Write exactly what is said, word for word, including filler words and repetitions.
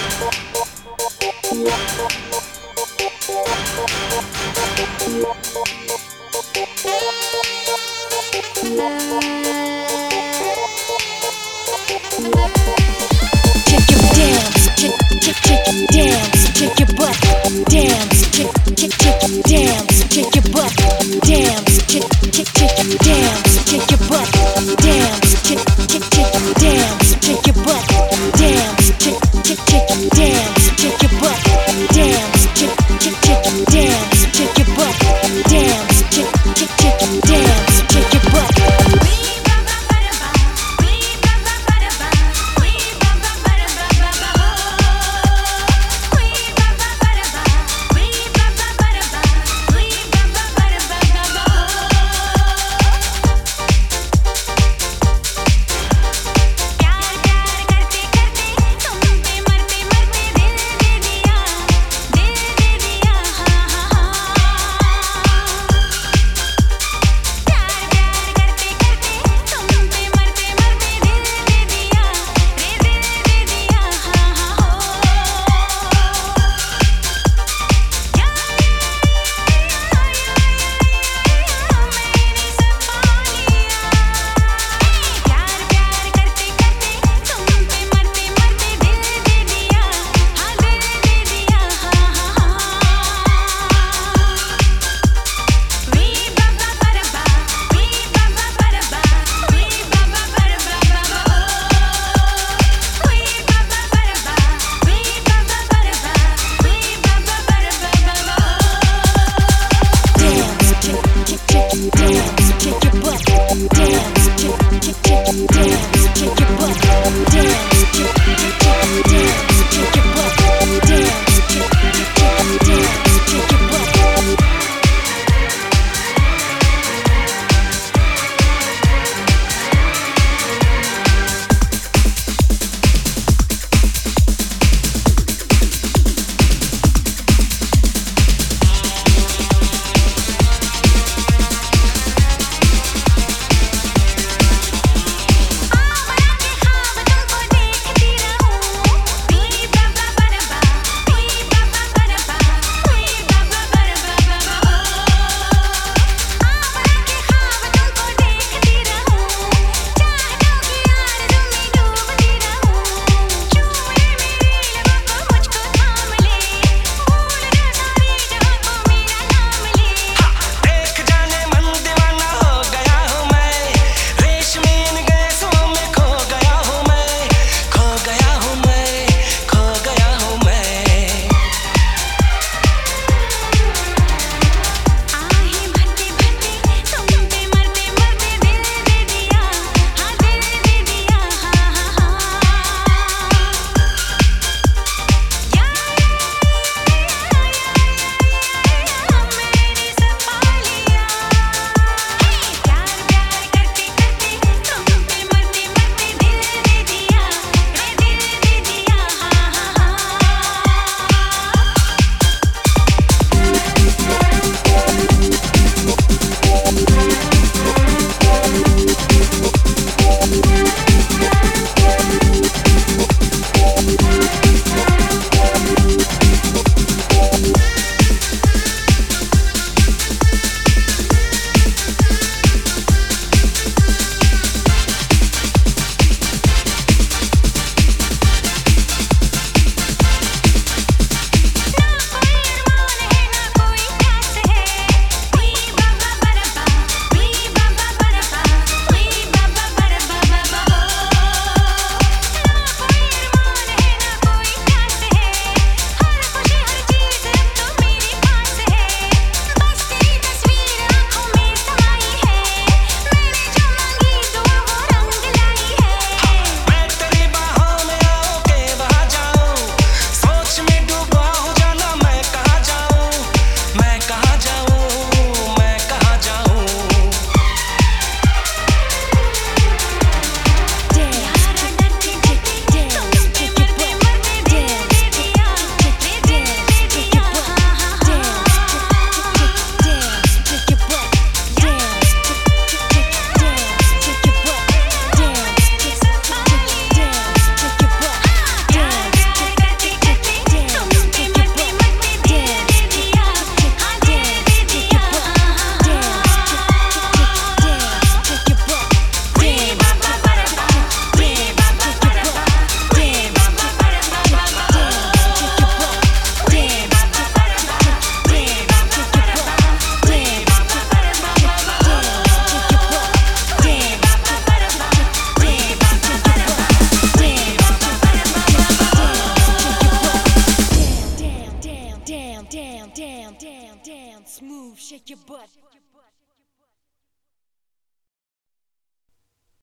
Shake your dance, shake, shake, shake your dance, shake your butt, dance, shake, shake, shake your dance, shake your butt, dance, shake, shake, shake your dance, shake your butt, dance, shake, shake, shake your dance, shake your butt, dance, shake, shake, shake your dance, shake your butt, dance, shake, shake, shake your dance, shake your butt, dance, shake, shake, shake your dance, shake your butt. damn, damn, smooth, shake your butt.